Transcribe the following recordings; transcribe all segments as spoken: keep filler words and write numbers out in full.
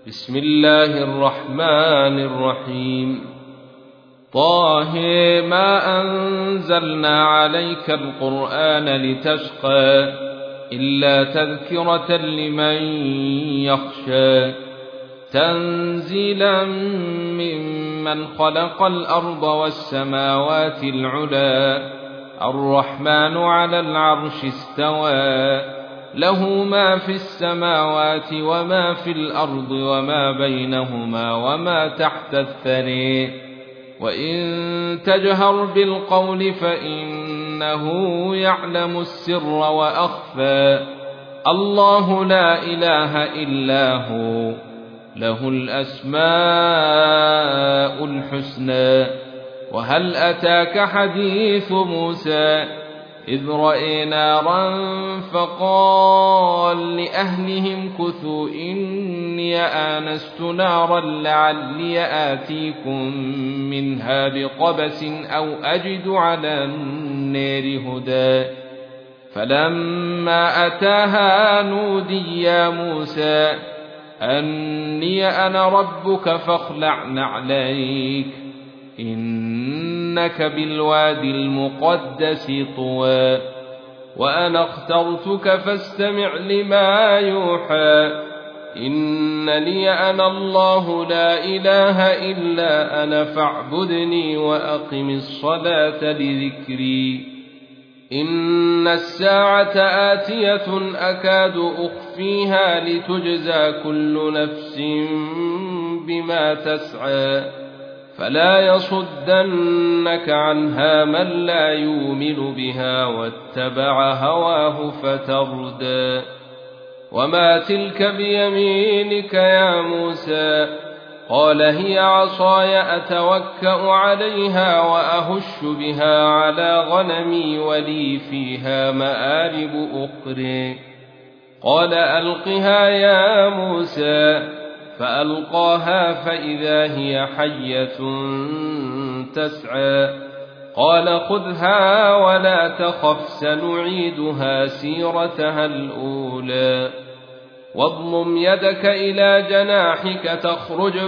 بسم الله الرحمن الرحيم. طه ما أنزلنا عليك القرآن لتشقى إلا تذكرة لمن يخشى تنزيلا ممن خلق الأرض والسماوات العلى الرحمن على العرش استوى له ما في السماوات وما في الأرض وما بينهما وما تحت الثرى وإن تجهر بالقول فإنه يعلم السر وأخفى الله لا إله إلا هو له الأسماء الحسنى. وهل أتاك حديث موسى إذ رأى نارا فقال لأهلهم كثوا إني آنست نارا لعلي آتيكم منها بقبس أو أجد على النار هدى فلما أتاها نودي يا موسى أني أنا ربك فاخلع نعليك إنك بالوادي المقدس طوى وأنا اخترتك فاستمع لما يوحى إنني أنا الله لا إله إلا أنا فاعبدني وأقم الصلاة لذكري إن الساعة آتية أكاد أخفيها لتجزى كل نفس بما تسعى فلا يصدنك عنها من لا يؤمن بها واتبع هواه فتردى. وما تلك بيمينك يا موسى قال هي عصاي أتوكأ عليها وأهش بها على غنمي ولي فيها مآرب أخرى قال ألقها يا موسى فألقاها فإذا هي حية تسعى قال خذها ولا تخف سنعيدها سيرتها الأولى واضمم يدك إلى جناحك تخرج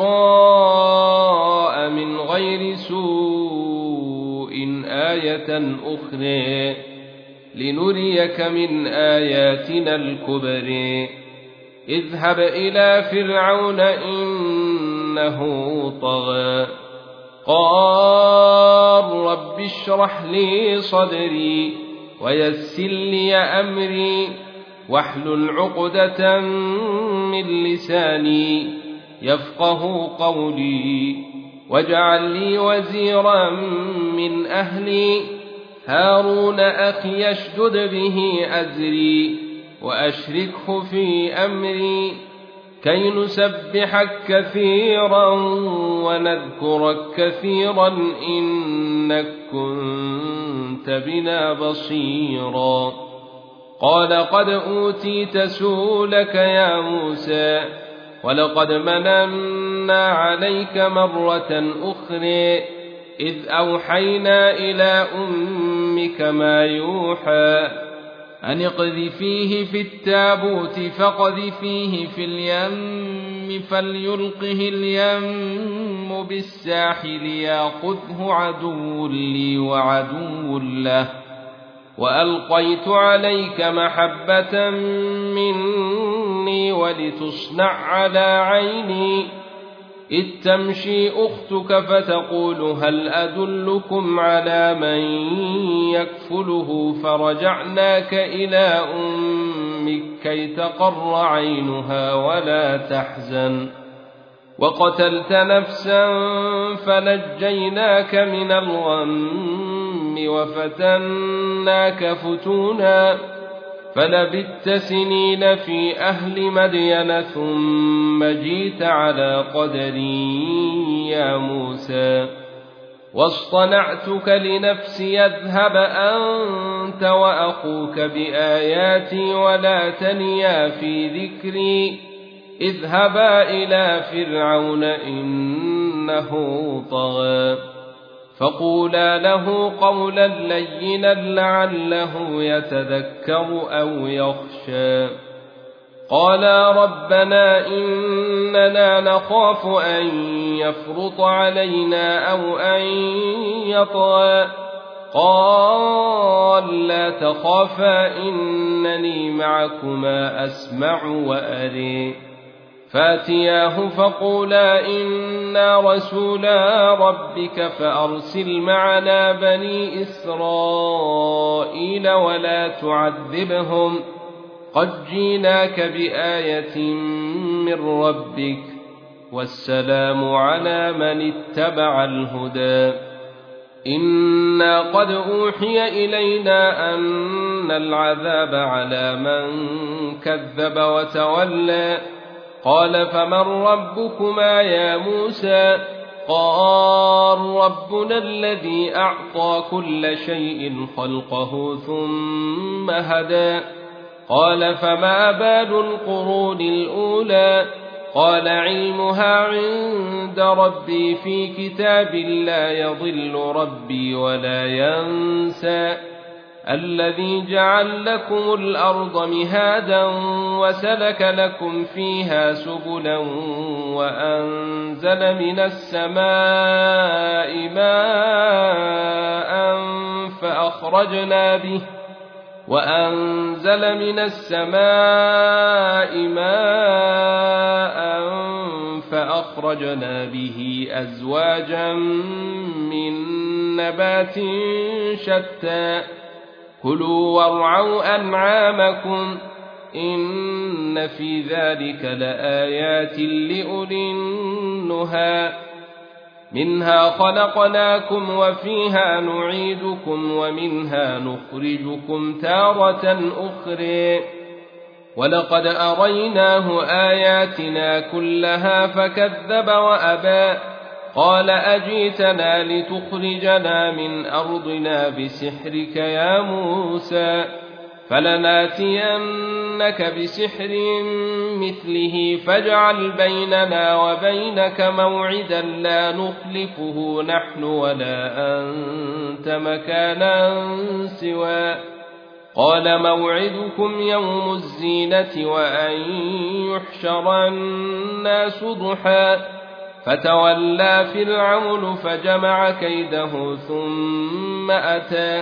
بيضاء من غير سوء آية أخرى لنريك من آياتنا الكبرى اذهب إلى فرعون إنه طغى قال رب اشرح لي صدري ويسر لي أمري واحلل عقدة من لساني يفقه قولي واجعل لي وزيرا من أهلي هارون أخي اشدد به أزري وأشركه في أمري كي نسبحك كثيرا ونذكرك كثيرا إنك كنت بنا بصيرا قال قد أوتيت سؤلك يا موسى ولقد مننا عليك مرة أخرى إذ أوحينا إلى أمك ما يوحى أن اقذفيه في التابوت فاقذفيه في اليم فليلقه اليم بالساحل يأخذه عدو لي وعدو له وألقيت عليك محبة مني ولتصنع على عيني إذ تمشي أختك فتقول هل أدلكم على من يكفله فرجعناك إلى أمك كي تقر عينها ولا تحزن وقتلت نفسا فنجيناك من الغم وفتناك فتونا فلبثت سنين في أهل مدين ثم جيت على قدري يا موسى واصطنعتك لنفسي اذهب أنت وأخوك بآياتي ولا تنيا في ذكري اذهبا إلى فرعون إنه طغى فقولا له قولا لينا لعله يتذكر أو يخشى قالا ربنا إننا نخاف أن يفرط علينا أو أن يطغى قال لا تخافا إنني معكما أسمع وأري فاتياه فقولا إنا رسولا ربك فأرسل معنا بني إسرائيل ولا تعذبهم قد جيناك بآية من ربك والسلام على من اتبع الهدى إنا قد أوحي إلينا أن العذاب على من كذب وتولى قال فمن ربكما يا موسى قال ربنا الذي أعطى كل شيء خلقه ثم هدى قال فما بال القرون الأولى قال علمها عند ربي في كتاب لا يضل ربي ولا ينسى الذي جعل لكم الأرض مهادا وسلك لكم فيها سبلا وأنزل من السماء ماء فأخرجنا به وأنزل من السماء ماء فأخرجنا به أزواجا من نبات شتى كلوا وارعوا أنعامكم إن في ذلك لآيات لأولي النهى منها خلقناكم وفيها نعيدكم ومنها نخرجكم تارة أخرى ولقد أريناه آياتنا كلها فكذب وأبى قال أجيتنا لتخرجنا من أرضنا بسحرك يا موسى فلناتينك بسحر مثله فاجعل بيننا وبينك موعدا لا نخلفه نحن ولا أنت مكانا سوى قال موعدكم يوم الزينة وأن يحشر الناس ضحى فتولى فرعون فجمع كيده ثم أتى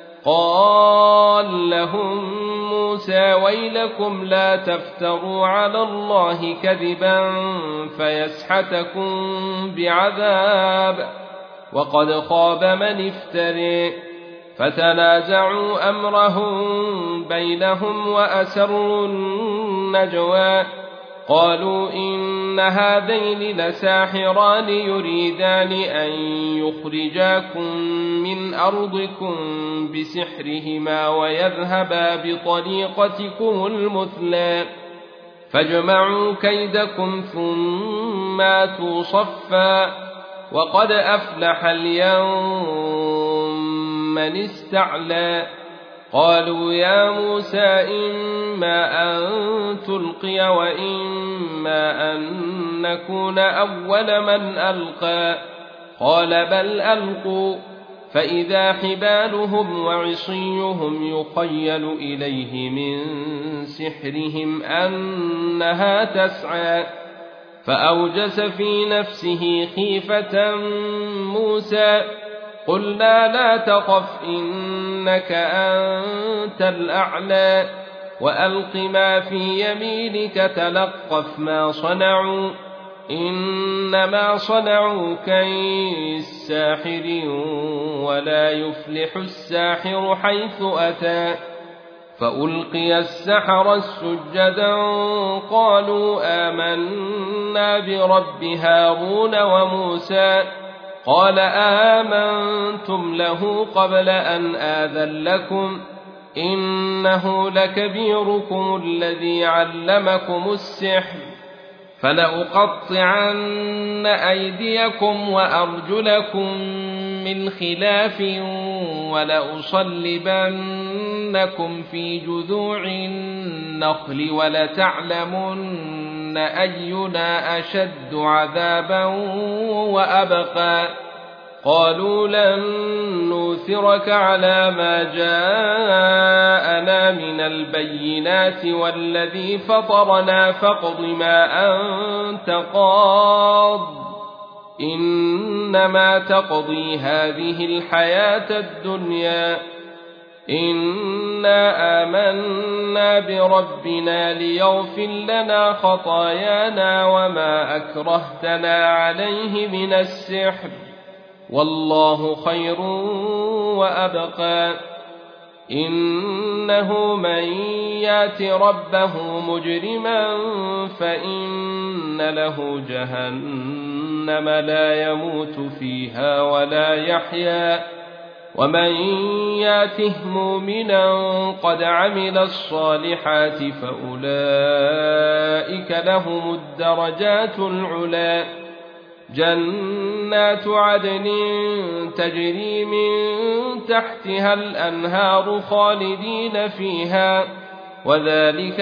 قال لهم موسى ويلكم لا تفتروا على الله كذبا فيسحتكم بعذاب وقد خاب من افتري فتنازعوا أمرهم بينهم وأسروا النجوى قالوا إن هذين لساحران يريدان أن يخرجاكم من أرضكم بسحرهما ويذهبا بطريقتكم المثلى فاجمعوا كيدكم ثم آتوا صفا وقد أفلح اليوم من استعلى قالوا يا موسى إما أن تلقي وإما أن نكون أول من ألقى قال بل ألقوا فإذا حبالهم وعصيهم يخيل إليه من سحرهم أنها تسعى فأوجس في نفسه خيفة موسى قلنا لا تخف إنك أنت الأعلى وألق ما في يمينك تلقف ما صنعوا إنما صنعوا كيد ساحر ولا يفلح الساحر حيث أتى فألقي السحرة سجدا قالوا آمنا برب هارون وموسى قال آمنتم له قبل أن آذن لكم إنه لكبيركم الذي علمكم السحر فلأقطعن أيديكم وأرجلكم من خلاف ولأصلبنكم في جذوع النخل ولتعلمن أينا أشد عذابا وأبقى قالوا لن نؤثرك على ما جاءنا من البينات والذي فطرنا فاقض ما أنت قاض إنما تقضي هذه الحياة الدنيا إنا آمنا بربنا ليغفر لنا خطايانا وما أكرهتنا عليه من السحر والله خير وأبقى إنه من يات ربه مجرما فإن له جهنم لا يموت فيها ولا يحيا ومن ياته مؤمنا قد عمل الصالحات فأولئك لهم الدرجات العلى جنات عدن تجري من تحتها الأنهار خالدين فيها وذلك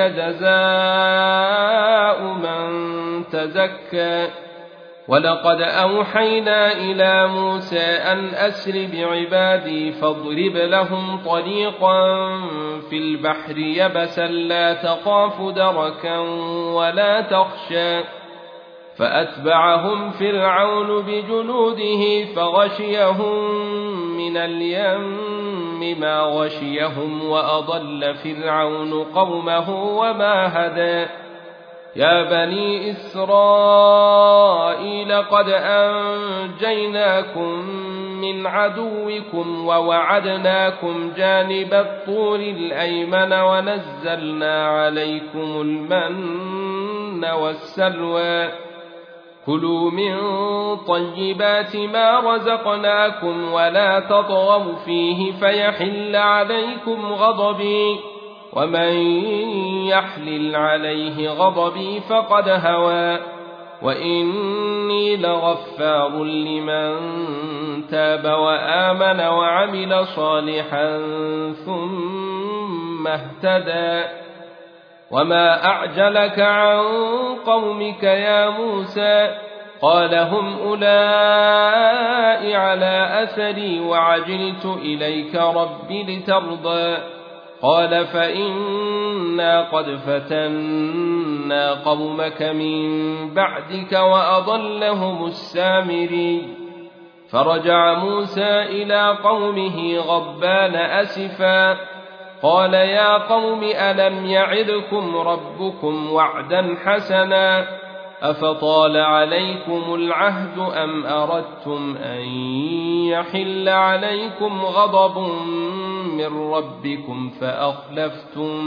جزاء من تزكى ولقد أوحينا إلى موسى أن أسر بعبادي فاضرب لهم طريقا في البحر يبسا لا تخاف دركا ولا تخشى فأتبعهم فرعون بجنوده فغشيهم من اليم ما غشيهم وأضل فرعون قومه وما هدى يا بني إسرائيل قد أنجيناكم من عدوكم ووعدناكم جانب الطور الأيمن ونزلنا عليكم المن والسلوى كلوا من طيبات ما رزقناكم ولا تطغوا فيه فيحل عليكم غضبي ومن يحلل عليه غضبي فقد هوى وإني لغفار لمن تاب وآمن وعمل صالحا ثم اهتدى وما أعجلك عن قومك يا موسى قال هم أولئك على أثري وعجلت إليك رب لترضى قال فإنا قد فتنا قومك من بعدك وأضلهم السامري فرجع موسى إلى قومه غضبان أسفا قال يا قوم ألم يعدكم ربكم وعدا حسنا أفطال عليكم العهد أم أردتم أن يحل عليكم غضب من ربكم فأخلفتم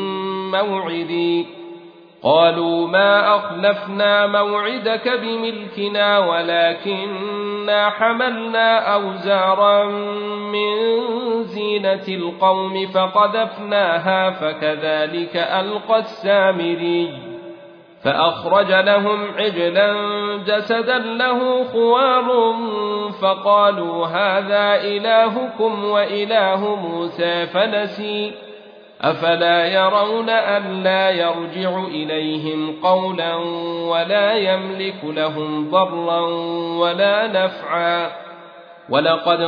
موعدي قالوا ما أخلفنا موعدك بملكنا ولكننا حملنا أوزارا من زينة القوم فقذفناها فكذلك ألقى السامري فأخرج لهم عجلا جسدا له خوار فقالوا هذا إلهكم وإله موسى فنسي أفلا يرون ألا يرجع إليهم قولا ولا يملك لهم ضرا ولا نفعا ولقد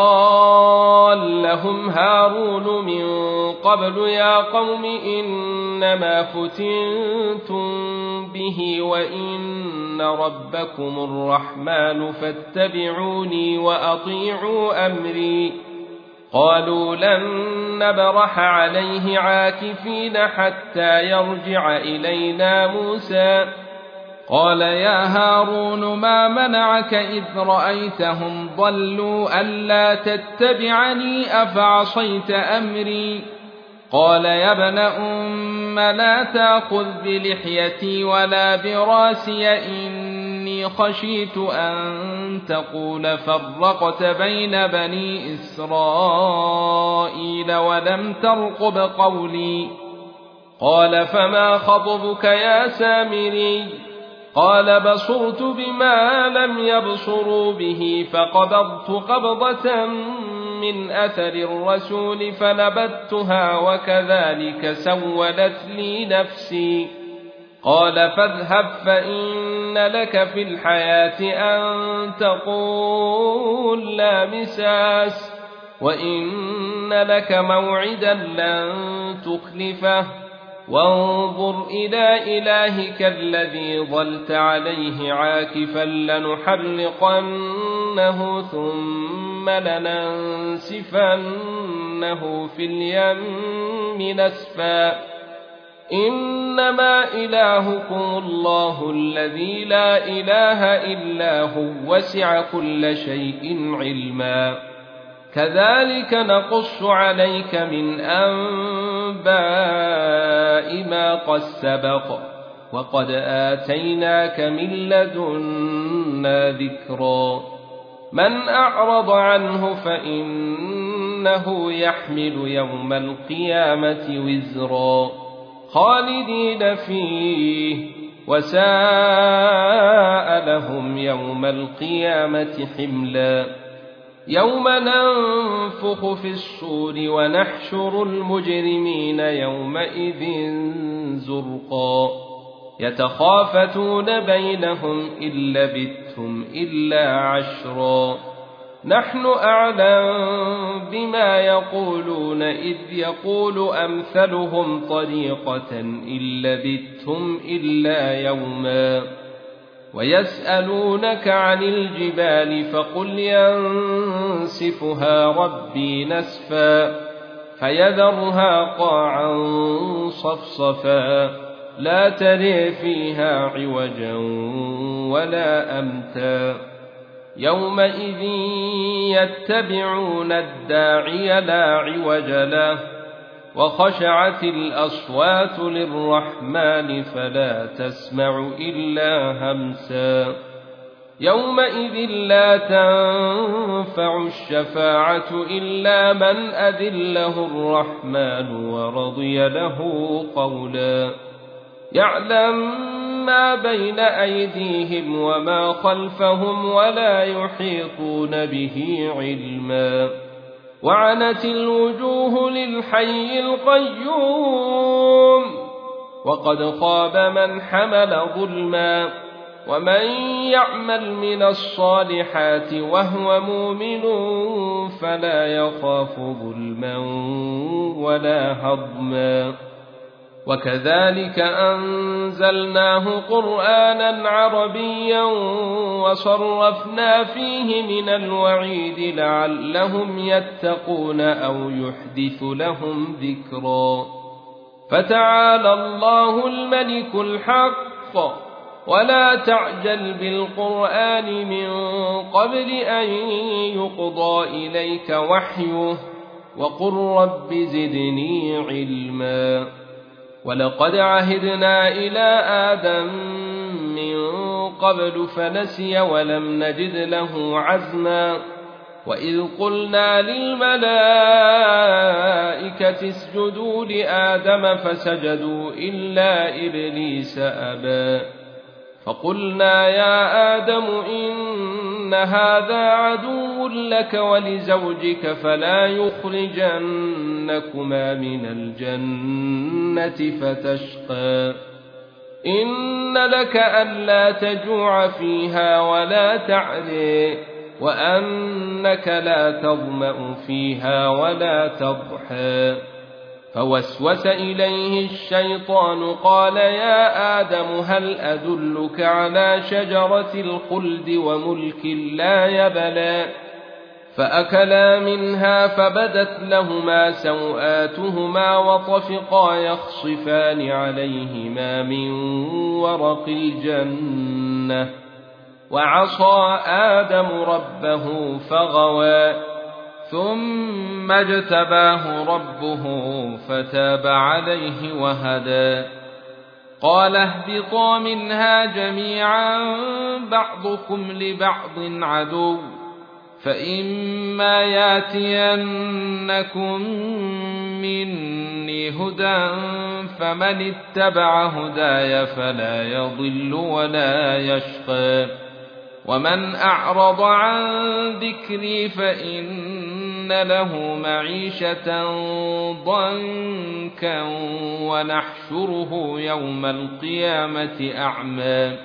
قال لهم هارون من قبل يا قوم إنما فتنتم به وإن ربكم الرحمن فاتبعوني وأطيعوا أمري قالوا لن نبرح عليه عاكفين حتى يرجع إلينا موسى قال يا هارون ما منعك إذ رأيتهم ضلوا ألا تتبعني أفعصيت أمري قال يا ابن أم لا تأخذ بلحيتي ولا براسي إني خشيت أن تقول فرقت بين بني إسرائيل ولم ترقب قولي قال فما خطبك يا سامري قال بصرت بما لم يبصروا به فقبضت قبضة من أثر الرسول فنبذتها وكذلك سولت لي نفسي قال فاذهب فإن لك في الحياة أن تقول لا مساس وإن لك موعدا لن تخلفه وانظر إلى إلهك الذي ظلت عليه عاكفا لنحرقنه ثم لننسفنه في اليم نسفا إنما إلهكم الله الذي لا إله إلا هو وسع كل شيء علما كذلك نقص عليك من أنباء ما قد سبق وقد آتيناك من لدنا ذكرا من أعرض عنه فإنه يحمل يوم القيامة وزرا خالدين فيه وساء لهم يوم القيامة حملا يوم ننفخ في الصور ونحشر المجرمين يومئذ زرقا يتخافتون بينهم إن لبثتم إلا عشرا نحن أعلم بما يقولون إذ يقول أمثلهم طريقة إن لبثتم إلا يوما ويسألونك عن الجبال فقل ينسفها ربي نسفا فيذرها قاعا صفصفا لا ترى فيها عوجا ولا أمتا يومئذ يتبعون الداعي لا عوج له وخشعت الأصوات للرحمن فلا تسمع إلا همسا يومئذ لا تنفع الشفاعة إلا من أذن له الرحمن ورضي له قولا يعلم ما بين أيديهم وما خلفهم ولا يحيطون به علما وعنت الوجوه للحي القيوم وقد خاب من حمل ظلما ومن يعمل من الصالحات وهو مؤمن فلا يخاف ظلما ولا هضما وكذلك أنزلناه قرآنا عربيا وصرفنا فيه من الوعيد لعلهم يتقون أو يحدث لهم ذكرا فتعالى الله الملك الحق ولا تعجل بالقرآن من قبل أن يقضى إليك وحيه وقل رب زدني علما ولقد عهدنا إلى آدم من قبل فنسي ولم نجد له عزما وإذ قلنا للملائكة اسجدوا لآدم فسجدوا إلا إبليس أبى فقلنا يا آدم إن هذا عدو لك ولزوجك فلا يخرجنكما من الجنة فتشقى إن لك ألا تجوع فيها ولا تعري وأنك لا تظمأ فيها ولا تضحى فوسوس إليه الشيطان قال يا آدم هل أدلك على شجرة الخلد وملك لا يبلى فأكلا منها فبدت لهما سوآتهما وطفقا يخصفان عليهما من ورق الجنة وعصى آدم ربه فغوى ثم اجتباه ربه فتاب عليه وهدى قال اهبطا منها جميعا بعضكم لبعض عدو فإما ياتينكم مني هدى فمن اتبع هداي فلا يضل ولا يشقى ومن أعرض عن ذكري فإن له معيشة ضنكا ونحشره يوم القيامة أعمى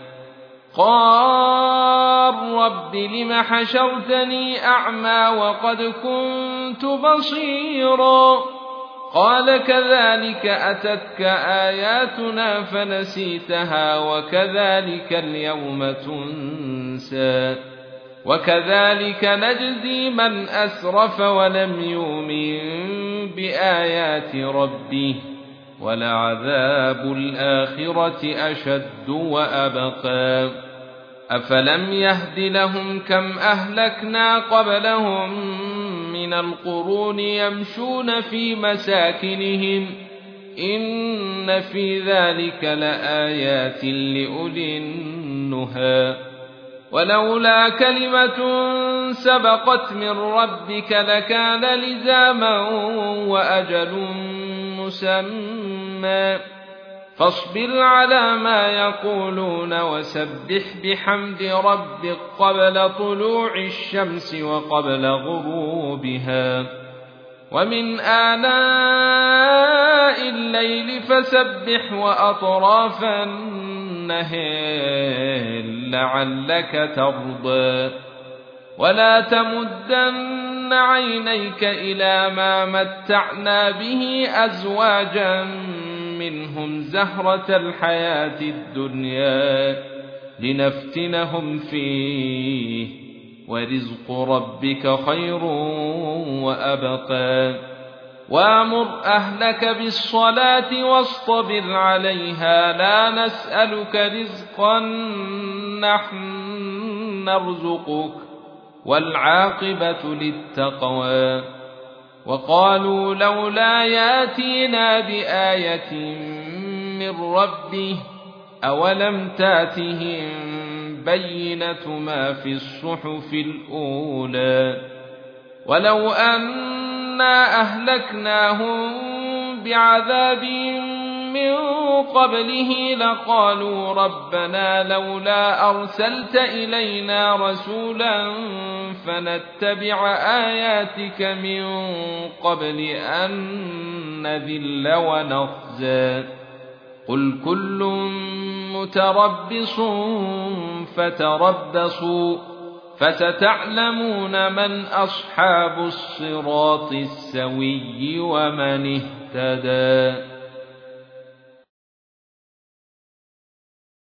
قال رب لم حشرتني أعمى وقد كنت بصيرا قال كذلك أتتك آياتنا فنسيتها وكذلك اليوم تنسى وكذلك نجزي من أسرف ولم يؤمن بآيات ربه ولعذاب الآخرة أشد وأبقى أفلم يهد لهم كم أهلكنا قبلهم من القرون يمشون في مساكنهم إن في ذلك لآيات لأولي النهى ولولا كلمة سبقت من ربك لكان لزاما وأجل مسمى فاصبر على ما يقولون وسبح بحمد ربك قبل طلوع الشمس وقبل غروبها ومن آناء الليل فسبح وأطراف النهار لعلك ترضى ولا تمدن عينيك إلى ما متعنا به أزواجا منهم زهرة الحياة الدنيا لنفتنهم فيه ورزق ربك خير وأبقى وامر أهلك بالصلاة واصطبر عليها لا نسألك رزقا نحن نرزقك والعاقبة للتقوى وقالوا لولا ياتينا بآية من ربه أولم تاتهم بينة ما في الصحف الأولى ولو أنا أهلكناهم بعذاب من قبله لقالوا ربنا لولا أرسلت إلينا رسولا فنتبع آياتك من قبل أن نذل ونخزى قل كل متربص فتربصوا فستعلمون من أصحاب الصراط السوي ومن اهتدى